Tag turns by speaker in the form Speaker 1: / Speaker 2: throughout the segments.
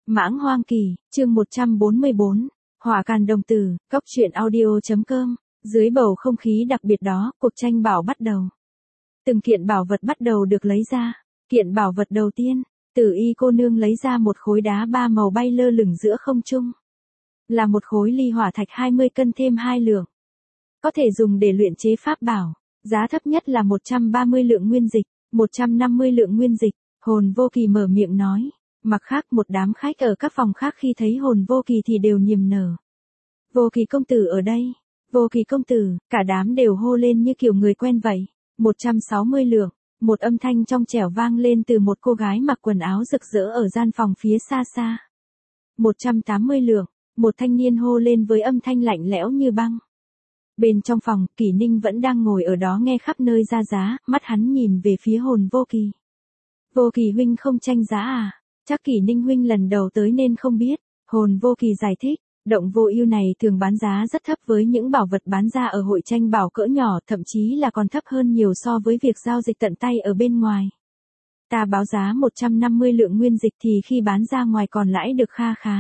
Speaker 1: Mãng Hoang Kỳ, chương 144, Hỏa Càn Đồng Tử, Cốc truyện audio.com. Dưới bầu không khí đặc biệt đó, cuộc tranh bảo bắt đầu. Từng kiện bảo vật bắt đầu được lấy ra. Kiện bảo vật đầu tiên, Tử Y cô nương lấy ra một khối đá ba màu bay lơ lửng giữa không trung. Là một khối ly hỏa thạch 20 cân thêm 2 lượng. Có thể dùng để luyện chế pháp bảo. Giá thấp nhất là 130 lượng nguyên dịch, 150 lượng nguyên dịch. Hồn Vô Kỳ mở miệng nói. Mặt khác một đám khách ở các phòng khác khi thấy Hồn Vô Kỳ thì đều niềm nở. Vô Kỳ công tử ở đây. Vô Kỳ công tử, cả đám đều hô lên như kiểu người quen vậy. 160 lượng. Một âm thanh trong trẻo vang lên từ một cô gái mặc quần áo rực rỡ ở gian phòng phía xa xa. 180 lượng. Một thanh niên hô lên với âm thanh lạnh lẽo như băng. Bên trong phòng, Kỷ Ninh vẫn đang ngồi ở đó nghe khắp nơi ra giá, mắt hắn nhìn về phía Hồn Vô Kỳ. Vô Kỳ huynh không tranh giá à? Chắc Kỷ Ninh huynh lần đầu tới nên không biết. Hồn Vô Kỳ giải thích, Động Vô Ưu này thường bán giá rất thấp với những bảo vật bán ra ở hội tranh bảo cỡ nhỏ, thậm chí là còn thấp hơn nhiều so với việc giao dịch tận tay ở bên ngoài. Ta báo giá 150 lượng nguyên dịch thì khi bán ra ngoài còn lãi được kha khá.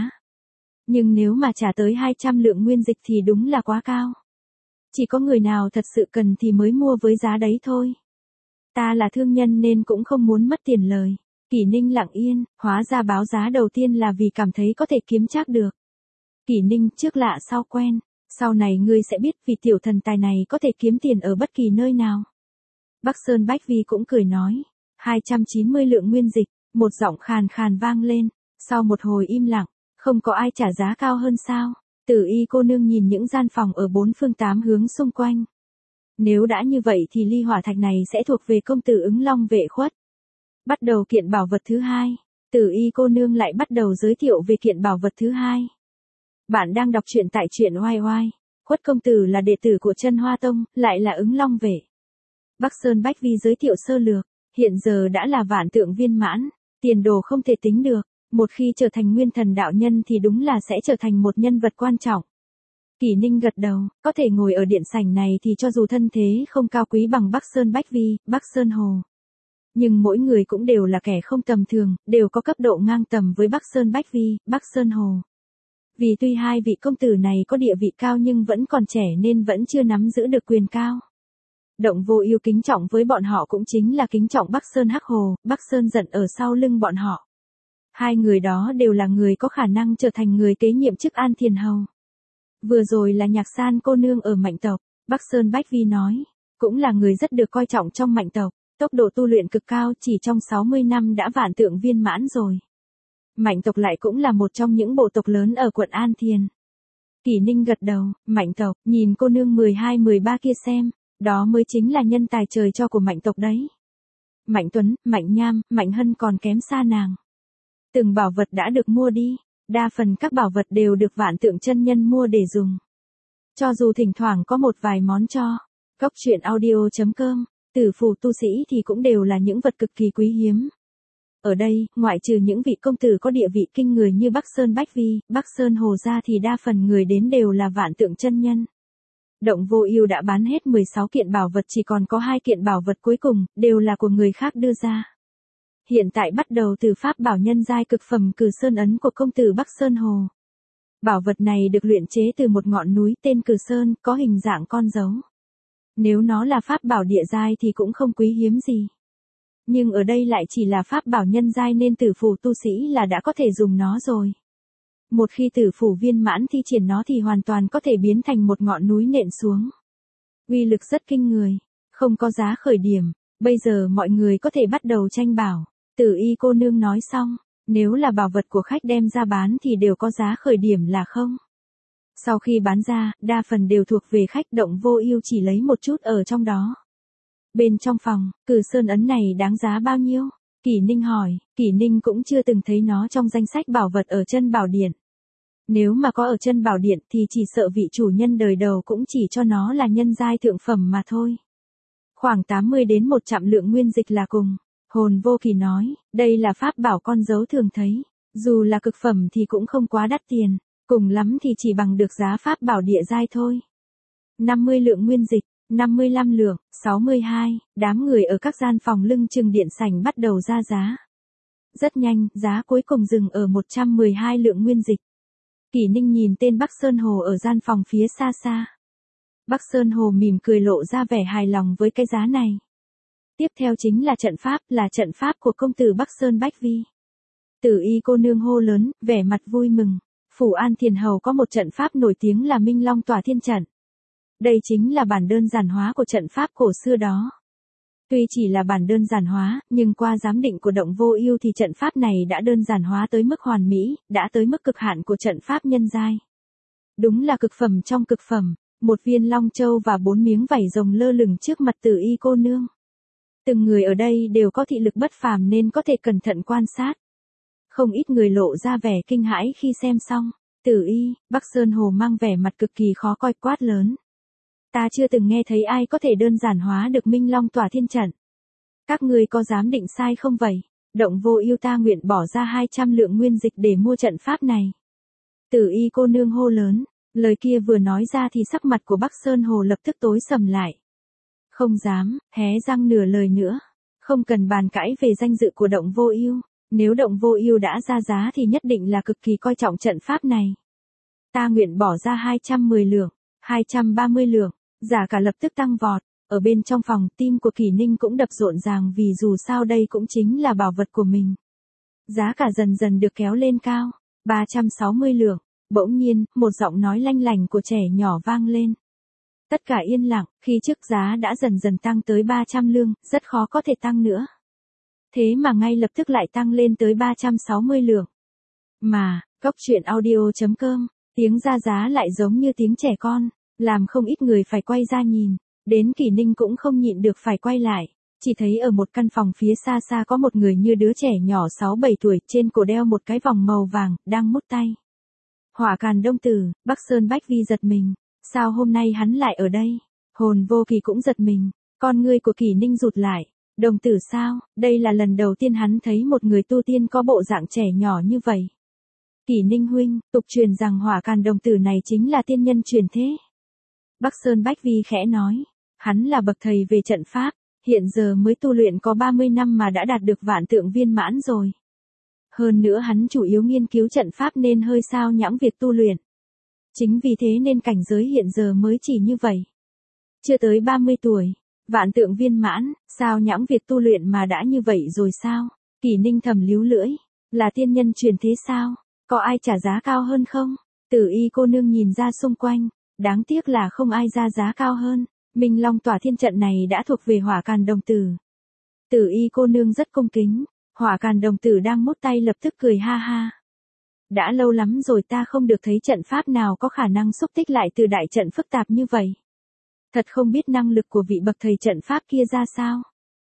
Speaker 1: Nhưng nếu mà trả tới 200 lượng nguyên dịch thì đúng là quá cao. Chỉ có người nào thật sự cần thì mới mua với giá đấy thôi. Ta là thương nhân nên cũng không muốn mất tiền lời. Kỷ Ninh lặng yên, hóa ra báo giá đầu tiên là vì cảm thấy có thể kiếm trác được. Kỷ Ninh trước lạ sau quen, sau này ngươi sẽ biết vì tiểu thần tài này có thể kiếm tiền ở bất kỳ nơi nào. Bắc Sơn Bách Vi cũng cười nói, 290 lượng nguyên dịch, một giọng khàn khàn vang lên, sau một hồi im lặng, không có ai trả giá cao hơn sao? Tử Y cô nương nhìn những gian phòng ở bốn phương tám hướng xung quanh. Nếu đã như vậy thì ly hỏa thạch này sẽ thuộc về công tử Ứng Long Vệ Khuất. Bắt đầu kiện bảo vật thứ hai, Tử Y cô nương lại bắt đầu giới thiệu về kiện bảo vật thứ hai. Bạn đang đọc truyện tại truyện oai oai. Khuất công tử là đệ tử của Chân Hoa Tông, lại là Ứng Long Vệ. Bắc Sơn Bách Vi giới thiệu sơ lược, hiện giờ đã là vạn tượng viên mãn, tiền đồ không thể tính được, một khi trở thành nguyên thần đạo nhân thì đúng là sẽ trở thành một nhân vật quan trọng. Kỷ Ninh gật đầu, có thể ngồi ở điện sảnh này thì cho dù thân thế không cao quý bằng Bắc Sơn Bách Vi, Bắc Sơn Hồ. Nhưng mỗi người cũng đều là kẻ không tầm thường, đều có cấp độ ngang tầm với Bắc Sơn Bách Vi, Bắc Sơn Hồ. Vì tuy hai vị công tử này có địa vị cao nhưng vẫn còn trẻ nên vẫn chưa nắm giữ được quyền cao. Động Vô Ưu kính trọng với bọn họ cũng chính là kính trọng Bắc Sơn Hắc Hồ, Bắc Sơn Giận ở sau lưng bọn họ. Hai người đó đều là người có khả năng trở thành người kế nhiệm chức An Thiền Hầu. Vừa rồi là Nhạc San cô nương ở Mạnh tộc, Bắc Sơn Bách Vi nói, cũng là người rất được coi trọng trong Mạnh tộc, tốc độ tu luyện cực cao, chỉ trong 60 năm đã vạn tượng viên mãn rồi. Mạnh tộc lại cũng là một trong những bộ tộc lớn ở quận An Thiền. Kỷ Ninh gật đầu, Mạnh tộc, nhìn cô nương 12-13 kia xem, đó mới chính là nhân tài trời cho của Mạnh tộc đấy. Mạnh Tuấn, Mạnh Nham, Mạnh Hân còn kém xa nàng. Từng bảo vật đã được mua đi, đa phần các bảo vật đều được vạn tượng chân nhân mua để dùng. Cho dù thỉnh thoảng có một vài món cho, Cốc truyện audio.com, tử phù tu sĩ thì cũng đều là những vật cực kỳ quý hiếm. Ở đây, ngoại trừ những vị công tử có địa vị kinh người như Bắc Sơn Bách Vi, Bắc Sơn Hồ ra thì đa phần người đến đều là vạn tượng chân nhân. Động Vô Ưu đã bán hết 16 kiện bảo vật, chỉ còn có 2 kiện bảo vật cuối cùng, đều là của người khác đưa ra. Hiện tại bắt đầu từ pháp bảo nhân giai cực phẩm Cử Sơn ấn của công tử Bắc Sơn Hồ. Bảo vật này được luyện chế từ một ngọn núi tên Cử Sơn, có hình dạng con dấu. Nếu nó là pháp bảo địa giai thì cũng không quý hiếm gì. Nhưng ở đây lại chỉ là pháp bảo nhân giai nên tử phù tu sĩ là đã có thể dùng nó rồi. Một khi tử phù viên mãn thi triển nó thì hoàn toàn có thể biến thành một ngọn núi nện xuống. Uy lực rất kinh người, không có giá khởi điểm, bây giờ mọi người có thể bắt đầu tranh bảo. Tử Y cô nương nói xong, nếu là bảo vật của khách đem ra bán thì đều có giá khởi điểm là không. Sau khi bán ra, đa phần đều thuộc về khách. Động Vô Ưu chỉ lấy một chút ở trong đó. Bên trong phòng, Cử Sơn ấn này đáng giá bao nhiêu? Kỷ Ninh hỏi, Kỷ Ninh cũng chưa từng thấy nó trong danh sách bảo vật ở Chân Bảo Điện. Nếu mà có ở Chân Bảo Điện thì chỉ sợ vị chủ nhân đời đầu cũng chỉ cho nó là nhân giai thượng phẩm mà thôi. Khoảng 80 đến 100 lượng nguyên dịch là cùng. Hồn Vô Kỳ nói, đây là pháp bảo con dấu thường thấy, dù là cực phẩm thì cũng không quá đắt tiền, cùng lắm thì chỉ bằng được giá pháp bảo địa giai thôi. 50 lượng nguyên dịch, 55 lượng, 62, đám người ở các gian phòng lưng chừng điện sảnh bắt đầu ra giá. Rất nhanh, giá cuối cùng dừng ở 112 lượng nguyên dịch. Kỷ Ninh nhìn tên Bắc Sơn Hồ ở gian phòng phía xa xa. Bắc Sơn Hồ mỉm cười lộ ra vẻ hài lòng với cái giá này. Tiếp theo chính là trận pháp của công tử Bắc Sơn Bách Vi. Tử Y cô nương hô lớn, vẻ mặt vui mừng. Phủ An Thiền Hầu có một trận pháp nổi tiếng là Minh Long Tỏa Thiên Trận. Đây chính là bản đơn giản hóa của trận pháp cổ xưa đó. Tuy chỉ là bản đơn giản hóa, nhưng qua giám định của Động Vô Ưu thì trận pháp này đã đơn giản hóa tới mức hoàn mỹ, đã tới mức cực hạn của trận pháp nhân giai. Đúng là cực phẩm trong cực phẩm, một viên long châu và 4 miếng vảy rồng lơ lửng trước mặt Tử Y cô nương. Từng người ở đây đều có thị lực bất phàm nên có thể cẩn thận quan sát. Không ít người lộ ra vẻ kinh hãi khi xem xong. Tử Y, Bắc Sơn Hồ mang vẻ mặt cực kỳ khó coi quát lớn. Ta chưa từng nghe thấy ai có thể đơn giản hóa được Minh Long Tỏa Thiên Trận. Các ngươi có dám định sai không vậy? Động Vô Ưu ta nguyện bỏ ra 200 lượng nguyên dịch để mua trận pháp này. Tử Y cô nương hô lớn, lời kia vừa nói ra thì sắc mặt của Bắc Sơn Hồ lập tức tối sầm lại. Không dám, hé răng nửa lời nữa. Không cần bàn cãi về danh dự của Động Vô Ưu, nếu Động Vô Ưu đã ra giá thì nhất định là cực kỳ coi trọng trận pháp này. Ta nguyện bỏ ra 210 lượng, 230 lượng. Giá cả lập tức tăng vọt, ở bên trong phòng tim của Kỷ Ninh cũng đập rộn ràng vì dù sao đây cũng chính là bảo vật của mình. Giá cả dần dần được kéo lên cao, 360 lượng, bỗng nhiên, một giọng nói lanh lành của trẻ nhỏ vang lên. Tất cả yên lặng, khi trước giá đã dần dần tăng tới 300 lượng, rất khó có thể tăng nữa. Thế mà ngay lập tức lại tăng lên tới 360 lượng. Mà, coctruyện.audio.com, tiếng ra giá lại giống như tiếng trẻ con. Làm không ít người phải quay ra nhìn, đến Kỷ Ninh cũng không nhịn được phải quay lại, chỉ thấy ở một căn phòng phía xa xa có một người như đứa trẻ nhỏ 6-7 tuổi, trên cổ đeo một cái vòng màu vàng, đang mút tay. Hỏa Càn Đông Tử, Bắc Sơn Bách Vi giật mình, sao hôm nay hắn lại ở đây? Hồn Vô Kỳ cũng giật mình, con ngươi của Kỷ Ninh rụt lại, đồng tử sao, đây là lần đầu tiên hắn thấy một người tu tiên có bộ dạng trẻ nhỏ như vậy. Kỷ Ninh huynh, tục truyền rằng Hỏa Càn Đồng Tử này chính là tiên nhân truyền thế. Bắc Sơn Bách Vi khẽ nói, hắn là bậc thầy về trận pháp, hiện giờ mới tu luyện có 30 năm mà đã đạt được vạn tượng viên mãn rồi. Hơn nữa hắn chủ yếu nghiên cứu trận pháp nên hơi sao nhãng việc tu luyện. Chính vì thế nên cảnh giới hiện giờ mới chỉ như vậy. Chưa tới 30 tuổi, vạn tượng viên mãn, sao nhãng việc tu luyện mà đã như vậy rồi sao? Kỷ Ninh thầm líu lưỡi, là tiên nhân truyền thế sao? Có ai trả giá cao hơn không? Tử Y cô nương nhìn ra xung quanh. Đáng tiếc là không ai ra giá cao hơn, Minh Long Tỏa Thiên Trận này đã thuộc về Hỏa Càn Đồng Tử. Tử Y cô nương rất cung kính, Hỏa Càn Đồng Tử đang mút tay lập tức cười ha ha. Đã lâu lắm rồi ta không được thấy trận pháp nào có khả năng xúc tích lại từ đại trận phức tạp như vậy. Thật không biết năng lực của vị bậc thầy trận pháp kia ra sao.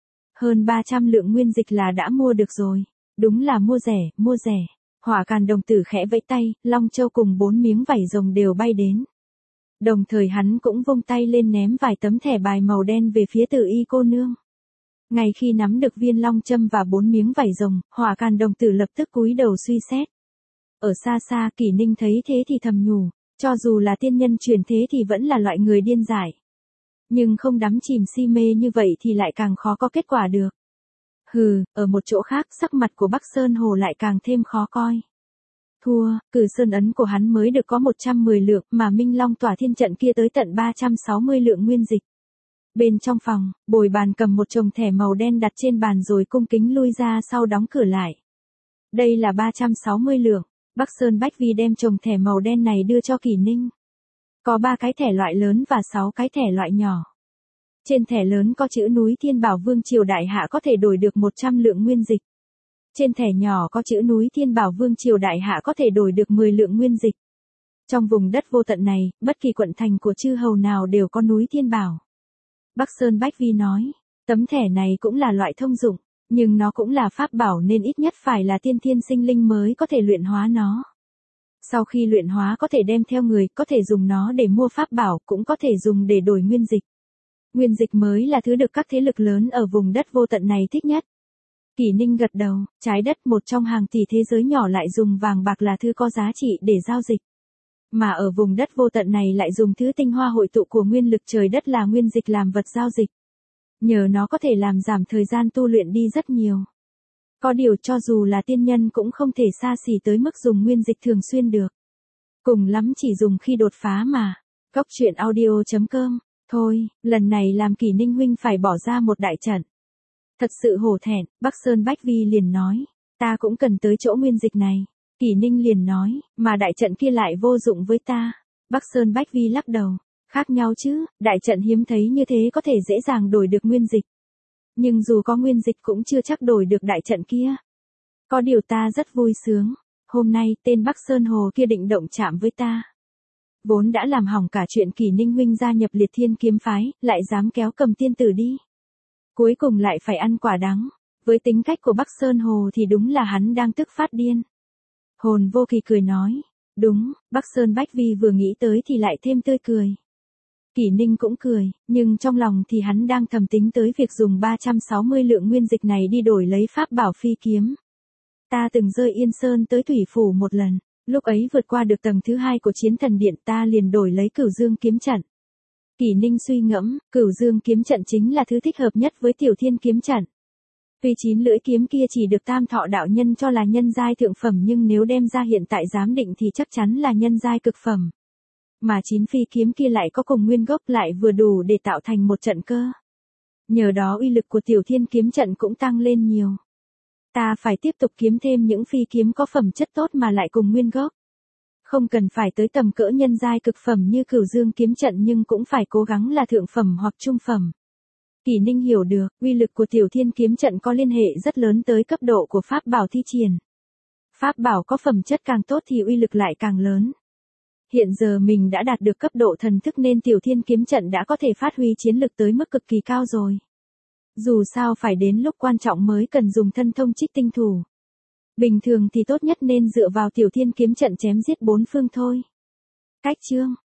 Speaker 1: Hơn 300 lượng nguyên dịch là đã mua được rồi, đúng là mua rẻ, mua rẻ. Hỏa Càn Đồng Tử khẽ vẫy tay, long châu cùng 4 miếng vảy rồng đều bay đến. Đồng thời hắn cũng vung tay lên ném vài tấm thẻ bài màu đen về phía Tử Y cô nương. Ngay khi nắm được viên long châm và 4 miếng vảy rồng, Hỏa Càn Đồng Tử lập tức cúi đầu suy xét. Ở xa xa Kỷ Ninh thấy thế thì thầm nhủ, cho dù là tiên nhân truyền thế thì vẫn là loại người điên dại. Nhưng không đắm chìm si mê như vậy thì lại càng khó có kết quả được. Hừ, ở một chỗ khác sắc mặt của Bắc Sơn Hồ lại càng thêm khó coi. Thua, Cử Sơn ấn của hắn mới được có 110 lượng mà Minh Long Tỏa Thiên Trận kia tới tận 360 lượng nguyên dịch. Bên trong phòng, Bồi Bàn cầm một chồng thẻ màu đen đặt trên bàn rồi cung kính lui ra sau đóng cửa lại. Đây là 360 lượng, Bắc Sơn Bách Vi đem chồng thẻ màu đen này đưa cho Kỷ Ninh. Có 3 cái thẻ loại lớn và 6 cái thẻ loại nhỏ. Trên thẻ lớn có chữ núi Thiên Bảo Vương Triều Đại Hạ có thể đổi được 100 lượng nguyên dịch. Trên thẻ nhỏ có chữ núi Thiên Bảo Vương Triều Đại Hạ có thể đổi được 10 lượng nguyên dịch. Trong vùng đất vô tận này, bất kỳ quận thành của chư hầu nào đều có núi Thiên Bảo. Bắc Sơn Bách Vi nói, tấm thẻ này cũng là loại thông dụng, nhưng nó cũng là pháp bảo nên ít nhất phải là tiên thiên sinh linh mới có thể luyện hóa nó. Sau khi luyện hóa có thể đem theo người, có thể dùng nó để mua pháp bảo, cũng có thể dùng để đổi nguyên dịch. Nguyên dịch mới là thứ được các thế lực lớn ở vùng đất vô tận này thích nhất. Kỷ Ninh gật đầu, trái đất một trong hàng tỷ thế giới nhỏ lại dùng vàng bạc là thứ có giá trị để giao dịch. Mà ở vùng đất vô tận này lại dùng thứ tinh hoa hội tụ của nguyên lực trời đất là nguyên dịch làm vật giao dịch. Nhờ nó có thể làm giảm thời gian tu luyện đi rất nhiều. Có điều cho dù là tiên nhân cũng không thể xa xỉ tới mức dùng nguyên dịch thường xuyên được. Cùng lắm chỉ dùng khi đột phá mà. Góc truyện audio.com. Thôi, lần này làm Kỷ Ninh huynh phải bỏ ra một đại trận. Thật sự hổ thẹn, Bắc Sơn Bách Vi liền nói. Ta cũng cần tới chỗ nguyên dịch này. Kỷ Ninh liền nói, mà đại trận kia lại vô dụng với ta. Bắc Sơn Bách Vi lắc đầu. Khác nhau chứ, đại trận hiếm thấy như thế có thể dễ dàng đổi được nguyên dịch. Nhưng dù có nguyên dịch cũng chưa chắc đổi được đại trận kia. Có điều ta rất vui sướng. Hôm nay tên Bắc Sơn Hồ kia định động chạm với ta. Vốn đã làm hỏng cả chuyện Kỷ Ninh huynh gia nhập Liệt Thiên kiếm phái, lại dám kéo Cầm tiên tử đi. Cuối cùng lại phải ăn quả đắng. Với tính cách của Bắc Sơn Hồ thì đúng là hắn đang tức phát điên. Hồn Vô Kỳ cười nói. Đúng, Bắc Sơn Bách Vi vừa nghĩ tới thì lại thêm tươi cười. Kỷ Ninh cũng cười, nhưng trong lòng thì hắn đang thầm tính tới việc dùng 360 lượng nguyên dịch này đi đổi lấy pháp bảo phi kiếm. Ta từng rơi Yên Sơn tới Thủy Phủ một lần, lúc ấy vượt qua được tầng thứ 2 của Chiến Thần Điện ta liền đổi lấy Cửu Dương kiếm trận. Kỷ Ninh suy ngẫm, Cửu Dương kiếm trận chính là thứ thích hợp nhất với Tiểu Thiên kiếm trận. Tuy 9 lưỡi kiếm kia chỉ được Tam Thọ đạo nhân cho là nhân giai thượng phẩm nhưng nếu đem ra hiện tại giám định thì chắc chắn là nhân giai cực phẩm. Mà 9 phi kiếm kia lại có cùng nguyên gốc lại vừa đủ để tạo thành một trận cơ. Nhờ đó uy lực của Tiểu Thiên kiếm trận cũng tăng lên nhiều. Ta phải tiếp tục kiếm thêm những phi kiếm có phẩm chất tốt mà lại cùng nguyên gốc. Không cần phải tới tầm cỡ nhân giai cực phẩm như Cửu Dương kiếm trận nhưng cũng phải cố gắng là thượng phẩm hoặc trung phẩm. Kỷ Ninh hiểu được, uy lực của Tiểu Thiên kiếm trận có liên hệ rất lớn tới cấp độ của pháp bảo thi triển. Pháp bảo có phẩm chất càng tốt thì uy lực lại càng lớn. Hiện giờ mình đã đạt được cấp độ thần thức nên Tiểu Thiên kiếm trận đã có thể phát huy chiến lực tới mức cực kỳ cao rồi. Dù sao phải đến lúc quan trọng mới cần dùng thân thông trích tinh thủ. Bình thường thì tốt nhất nên dựa vào Tiểu Thiên kiếm trận chém giết bốn phương thôi. Cách chương